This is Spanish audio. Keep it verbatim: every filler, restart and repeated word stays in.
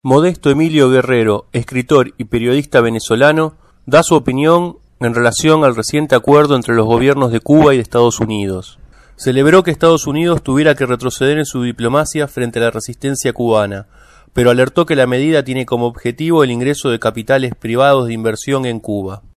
Modesto Emilio Guerrero, escritor y periodista venezolano, da su opinión en relación al reciente acuerdo entre los gobiernos de Cuba y de Estados Unidos. Celebró que Estados Unidos tuviera que retroceder en su diplomacia frente a la resistencia cubana, pero alertó que la medida tiene como objetivo el ingreso de capitales privados de inversión en Cuba.